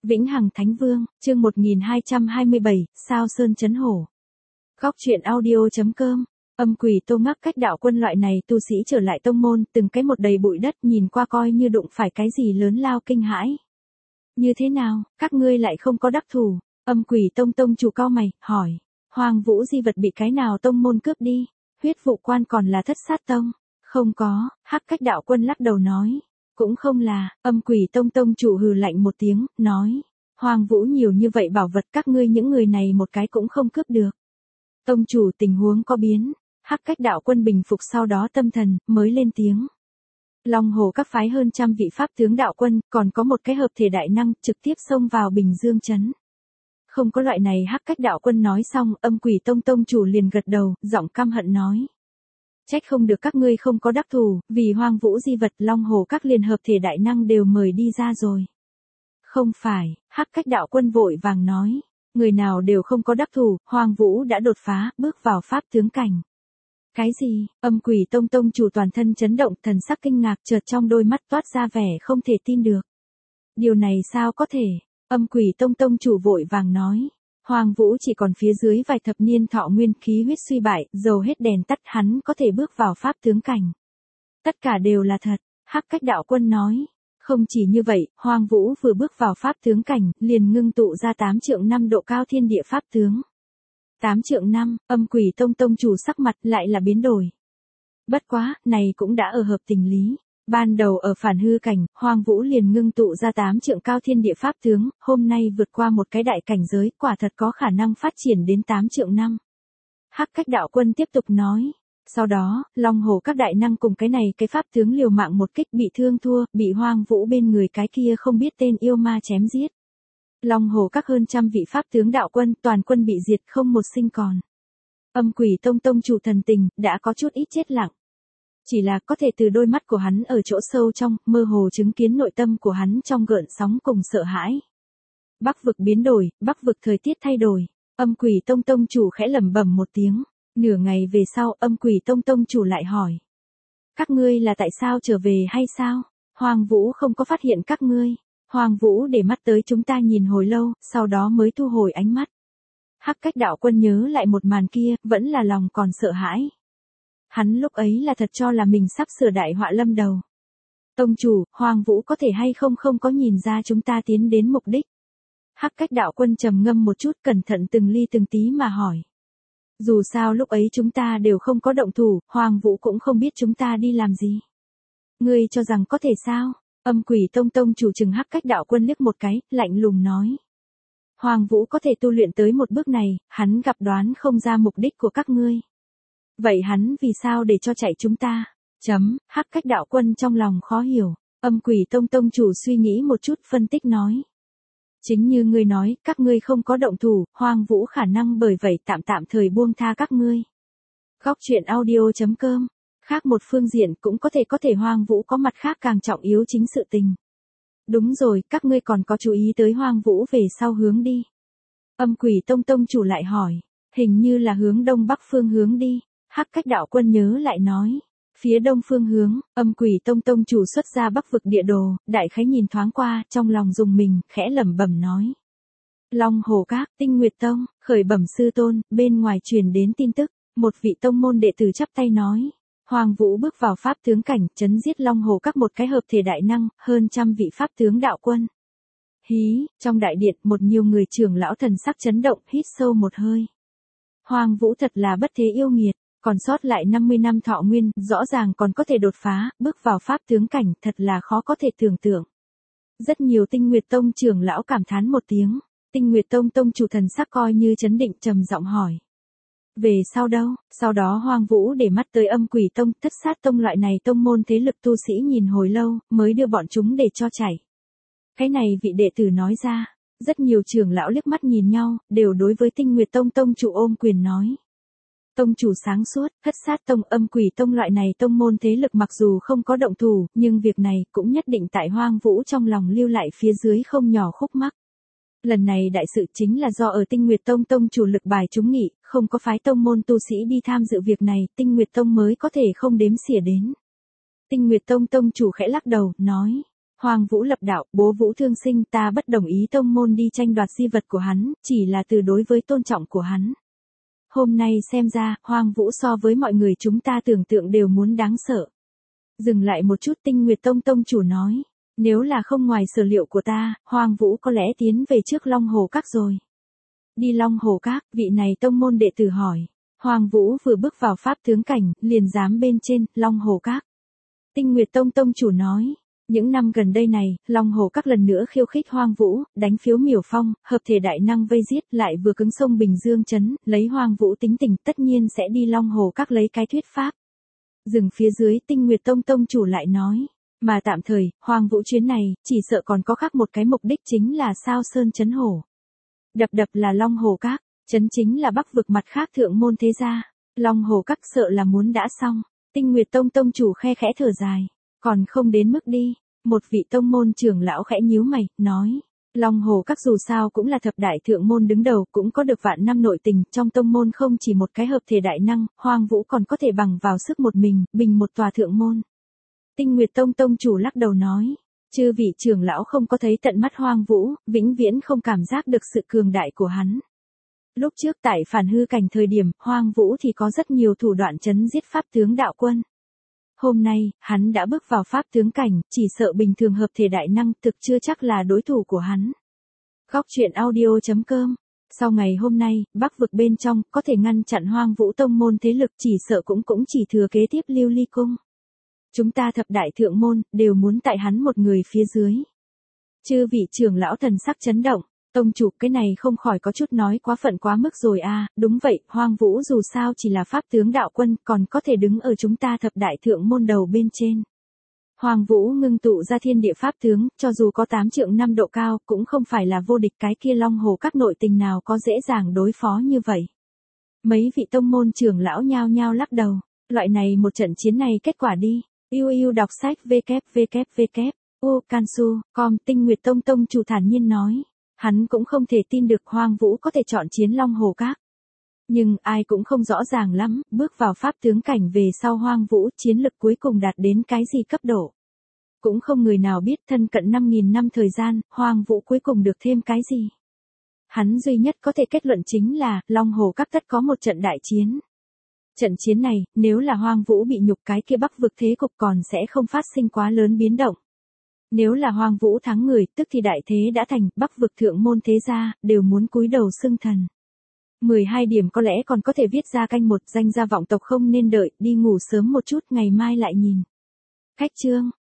Vĩnh Hằng Thánh Vương, chương 1227, Sao Sơn Chấn Hổ. Góc truyện audio.com. Âm quỷ Tô Ngắc Cách đạo quân loại này tu sĩ trở lại tông môn, từng cái một đầy bụi đất, nhìn qua coi như đụng phải cái gì lớn lao kinh hãi. Như thế nào, các ngươi lại không có đắc thủ? Âm quỷ tông chủ cao mày, hỏi. Hoàng Vũ di vật bị cái nào tông môn cướp đi? Huyết vụ quan còn là Thất Sát tông? Không có, Hắc Cách đạo quân lắc đầu nói. Cũng không là, âm quỷ tông chủ hừ lạnh một tiếng, nói. Hoàng Vũ nhiều như vậy bảo vật, các ngươi những người này một cái cũng không cướp được. Tông chủ, tình huống có biến. Hắc Cách đạo quân bình phục sau đó tâm thần, mới lên tiếng. Long Hồ các phái hơn trăm vị pháp tướng đạo quân, còn có một cái hợp thể đại năng, trực tiếp xông vào Bình Dương trấn. Không có loại này. Hắc Cách đạo quân nói xong, âm quỷ tông chủ liền gật đầu, giọng căm hận nói. Trách không được các ngươi không có đắc thủ, vì Hoàng Vũ di vật, Long Hồ các liền hợp thể đại năng đều mời đi ra rồi. Không phải, Hắc Cách đạo quân vội vàng nói. Người nào đều không có đắc thủ, Hoàng Vũ đã đột phá, bước vào pháp tướng cảnh. Cái gì? Âm quỷ tông chủ toàn thân chấn động, thần sắc kinh ngạc, chợt trong đôi mắt toát ra vẻ không thể tin được. Điều này sao có thể? Âm quỷ tông chủ vội vàng nói. Hoàng Vũ chỉ còn phía dưới vài thập niên thọ nguyên, khí huyết suy bại, dầu hết đèn tắt, hắn có thể bước vào pháp tướng cảnh. Tất cả đều là thật, Hắc Cách đạo quân nói. Không chỉ như vậy, Hoàng Vũ vừa bước vào pháp tướng cảnh, liền ngưng tụ ra 8 trượng 5 độ cao thiên địa pháp tướng. 8 trượng 5, âm quỷ tông chủ sắc mặt lại là biến đổi. Bất quá, này cũng đã ở hợp tình lý. Ban đầu ở phản hư cảnh, Hoàng Vũ liền ngưng tụ ra 8 trượng cao thiên địa pháp tướng, hôm nay vượt qua một cái đại cảnh giới, quả thật có khả năng phát triển đến 8 trượng 5. Hắc Cách đạo quân tiếp tục nói. Sau đó, Long Hồ các đại năng cùng cái này cái pháp tướng liều mạng một kích, bị thương thua, bị Hoàng Vũ bên người cái kia không biết tên yêu ma chém giết. Long Hồ các hơn trăm vị pháp tướng đạo quân, toàn quân bị diệt, không một sinh còn. Âm quỷ tông chủ thần tình, đã có chút ít chết lặng. Chỉ là có thể từ đôi mắt của hắn ở chỗ sâu trong, mơ hồ chứng kiến nội tâm của hắn trong gợn sóng cùng sợ hãi. Bắc vực biến đổi, Bắc vực thời tiết thay đổi. Âm quỷ tông chủ khẽ lẩm bẩm một tiếng. Nửa ngày về sau, âm quỷ tông chủ lại hỏi. Các ngươi là tại sao trở về hay sao? Hoàng Vũ không có phát hiện các ngươi. Hoàng Vũ để mắt tới chúng ta nhìn hồi lâu, sau đó mới thu hồi ánh mắt. Hắc Cách đạo quân nhớ lại một màn kia, vẫn là lòng còn sợ hãi. Hắn lúc ấy là thật cho là mình sắp sửa đại họa lâm đầu. Tông chủ, Hoàng Vũ có thể hay không có nhìn ra chúng ta tiến đến mục đích. Hắc Cách đạo quân trầm ngâm một chút, cẩn thận từng ly từng tí mà hỏi. Dù sao lúc ấy chúng ta đều không có động thủ, Hoàng Vũ cũng không biết chúng ta đi làm gì. Ngươi cho rằng có thể sao? Âm quỷ tông chủ chừng Hắc Cách đạo quân liếc một cái, lạnh lùng nói. Hoàng Vũ có thể tu luyện tới một bước này, hắn gặp đoán không ra mục đích của các ngươi. Vậy hắn vì sao để cho chạy chúng ta? Hắc Cách đạo quân trong lòng khó hiểu. Âm quỷ tông chủ suy nghĩ một chút, phân tích nói. Chính như ngươi nói, các ngươi không có động thủ, Hoàng Vũ khả năng bởi vậy tạm thời buông tha các ngươi. Góc truyện audio.com. Khác một phương diện cũng có thể Hoàng Vũ có mặt khác càng trọng yếu chính sự tình. Đúng rồi, các ngươi còn có chú ý tới Hoàng Vũ về sau hướng đi. Âm quỷ tông chủ lại hỏi. Hình như là hướng đông bắc phương hướng đi. Hắc Cách đạo quân nhớ lại nói. Phía đông phương hướng, âm quỷ tông chủ xuất ra Bắc vực địa đồ, đại khái nhìn thoáng qua, trong lòng dùng mình, khẽ lẩm bẩm nói. Long Hồ các, Tinh Nguyệt tông, khởi bẩm sư tôn, bên ngoài truyền đến tin tức, một vị tông môn đệ tử chắp tay nói. Hoàng Vũ bước vào pháp tướng cảnh, chấn giết Long Hồ các một cái hợp thể đại năng, hơn trăm vị pháp tướng đạo quân. Hí, trong đại điện, một nhiều người trưởng lão thần sắc chấn động, hít sâu một hơi. Hoàng Vũ thật là bất thế yêu nghiệt. Còn sót lại 50 năm thọ nguyên, rõ ràng còn có thể đột phá, bước vào pháp tướng cảnh, thật là khó có thể tưởng tượng. Rất nhiều Tinh Nguyệt tông trưởng lão cảm thán một tiếng. Tinh Nguyệt tông chủ thần sắc coi như chấn định, trầm giọng hỏi. Về sau đâu? Sau đó Hoàng Vũ để mắt tới âm quỷ tông, Thất Sát tông loại này tông môn thế lực tu sĩ nhìn hồi lâu, mới đưa bọn chúng để cho chạy. Cái này vị đệ tử nói ra. Rất nhiều trưởng lão liếc mắt nhìn nhau, đều đối với Tinh Nguyệt tông chủ ôm quyền nói. Tông chủ sáng suốt, Thất Sát tông, âm quỷ tông loại này tông môn thế lực mặc dù không có động thủ, nhưng việc này cũng nhất định tại Hoàng Vũ trong lòng lưu lại phía dưới không nhỏ khúc mắc. Lần này đại sự chính là do ở Tinh Nguyệt tông chủ lực bài trúng nghị, không có phái tông môn tu sĩ đi tham dự việc này, Tinh Nguyệt tông mới có thể không đếm xỉa đến. Tinh Nguyệt tông chủ khẽ lắc đầu, nói. Hoàng Vũ lập đạo, bố Vũ Thương Sinh, ta bất đồng ý tông môn đi tranh đoạt di vật của hắn, chỉ là từ đối với tôn trọng của hắn. Hôm nay xem ra, Hoàng Vũ so với mọi người chúng ta tưởng tượng đều muốn đáng sợ. Dừng lại một chút, Tinh Nguyệt Tông tông chủ nói, nếu là không ngoài sở liệu của ta, Hoàng Vũ có lẽ tiến về trước Long Hồ Các rồi. Đi Long Hồ Các, vị này tông môn đệ tử hỏi. Hoàng Vũ vừa bước vào pháp tướng cảnh, liền dám bên trên, Long Hồ Các. Tinh Nguyệt Tông tông chủ nói, những năm gần đây này, Long Hồ Các lần nữa khiêu khích Hoàng Vũ, đánh phiếu miểu phong, hợp thể đại năng vây giết, lại vừa cứng sông Bình Dương trấn, lấy Hoàng Vũ tính tình tất nhiên sẽ đi Long Hồ Các lấy cái thuyết pháp. Dừng phía dưới, Tinh Nguyệt Tông tông chủ lại nói, mà tạm thời, Hoàng Vũ chuyến này, chỉ sợ còn có khác một cái mục đích chính là Sao Sơn trấn hổ. Đập là Long Hồ Các, trấn chính là Bắc vực mặt khác thượng môn thế gia. Long Hồ Các sợ là muốn đã xong. Tinh Nguyệt Tông tông chủ khe khẽ thở dài, còn không đến mức đi. Một vị tông môn trưởng lão khẽ nhíu mày, nói, Long Hồ Các dù sao cũng là thập đại thượng môn đứng đầu, cũng có được vạn năm nội tình, trong tông môn không chỉ một cái hợp thể đại năng, Hoàng Vũ còn có thể bằng vào sức một mình, bình một tòa thượng môn. Tinh Nguyệt Tông tông chủ lắc đầu nói, chư vị trưởng lão không có thấy tận mắt Hoàng Vũ, vĩnh viễn không cảm giác được sự cường đại của hắn. Lúc trước tại phản hư cảnh thời điểm, Hoàng Vũ thì có rất nhiều thủ đoạn chấn giết pháp tướng đạo quân. Hôm nay, hắn đã bước vào pháp tướng cảnh, chỉ sợ bình thường hợp thể đại năng thực chưa chắc là đối thủ của hắn. Góc truyện audio.com. Sau ngày hôm nay, Bắc vực bên trong, có thể ngăn chặn Hoàng Vũ tông môn thế lực chỉ sợ cũng chỉ thừa kế tiếp Lưu Ly Cung. Chúng ta thập đại thượng môn, đều muốn tại hắn một người phía dưới. Chư vị trưởng lão thần sắc chấn động. Tông chủ, cái này không khỏi có chút nói quá phận quá mức rồi à, đúng vậy, Hoàng Vũ dù sao chỉ là pháp tướng đạo quân, còn có thể đứng ở chúng ta thập đại thượng môn đầu bên trên. Hoàng Vũ ngưng tụ ra thiên địa pháp tướng, cho dù có 8 trượng 5 độ cao, cũng không phải là vô địch, cái kia Long Hồ Các nội tình nào có dễ dàng đối phó như vậy. Mấy vị tông môn trưởng lão nhao nhao lắc đầu, loại này một trận chiến này kết quả đi. Yêu đọc sách www.ucansu.com. Tinh Nguyệt Tông tông chủ thản nhiên nói. Hắn cũng không thể tin được Hoàng Vũ có thể chọn chiến Long Hồ Các. Nhưng ai cũng không rõ ràng lắm, bước vào pháp tướng cảnh về sau Hoàng Vũ chiến lực cuối cùng đạt đến cái gì cấp độ. Cũng không người nào biết thân cận 5.000 năm thời gian, Hoàng Vũ cuối cùng được thêm cái gì. Hắn duy nhất có thể kết luận chính là, Long Hồ Các tất có một trận đại chiến. Trận chiến này, nếu là Hoàng Vũ bị nhục cái kia Bắc vực thế cục còn sẽ không phát sinh quá lớn biến động. Nếu là Hoàng Vũ thắng người, tức thì đại thế đã thành, Bắc vực thượng môn thế gia, đều muốn cúi đầu xưng thần. 12 điểm có lẽ còn có thể viết ra canh một, danh gia vọng tộc không nên đợi, đi ngủ sớm một chút, ngày mai lại nhìn. Khách chương.